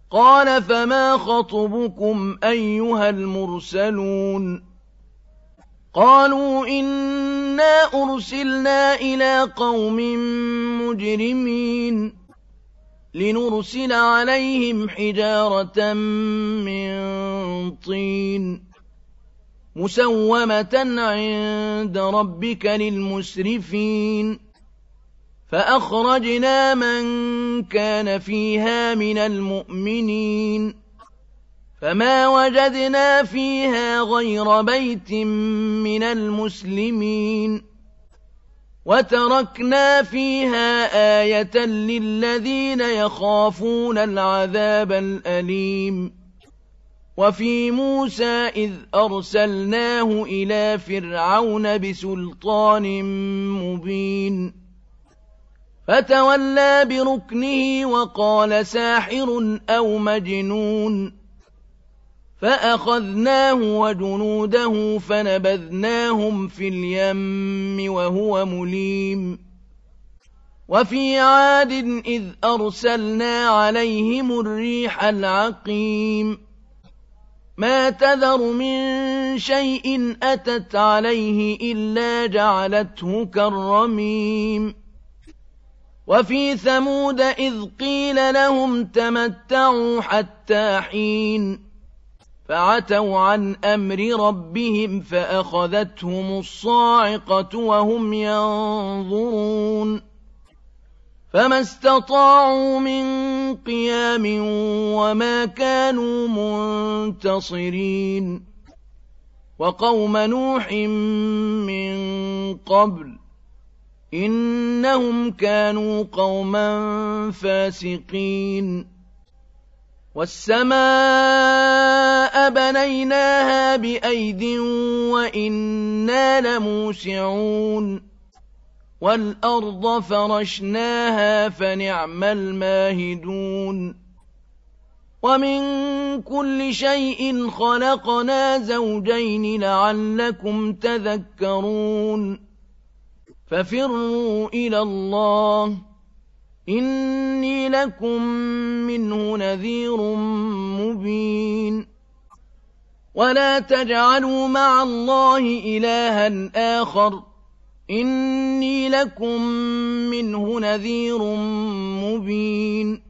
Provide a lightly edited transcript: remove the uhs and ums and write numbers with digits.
قال فما خطبكم أيها المرسلون قالوا إنا أرسلنا إلى قوم مجرمين لنرسل عليهم حجارة من طين مسومة عند ربك للمسرفين فأخرجنا من كان فيها من المؤمنين فما وجدنا فيها غير بيت من المسلمين وتركنا فيها آية للذين يخافون العذاب الأليم وفي موسى إذ أرسلناه إلى فرعون بسلطان مبين فتولى بركنه وقال ساحر أو مجنون فأخذناه وجنوده فنبذناهم في اليم وهو مليم وفي عاد إذ أرسلنا عليهم الريح العقيم ما تذر من شيء أتت عليه إلا جعلته كالرميم وفي ثمود إذ قيل لهم تمتعوا حتى حين فعتوا عن أمر ربهم فأخذتهم الصاعقة وهم ينظرون فما استطاعوا من قيام وما كانوا منتصرين وقوم نوح من قبل إنهم كانوا قوما فاسقين والسماء بنيناها بأيد وإنا لموسعون والأرض فرشناها فنعم الماهدون ومن كل شيء خلقنا زوجين لعلكم تذكرون ففروا إلى الله إني لكم منه نذير مبين ولا تجعلوا مع الله إلها آخر إني لكم منه نذير مبين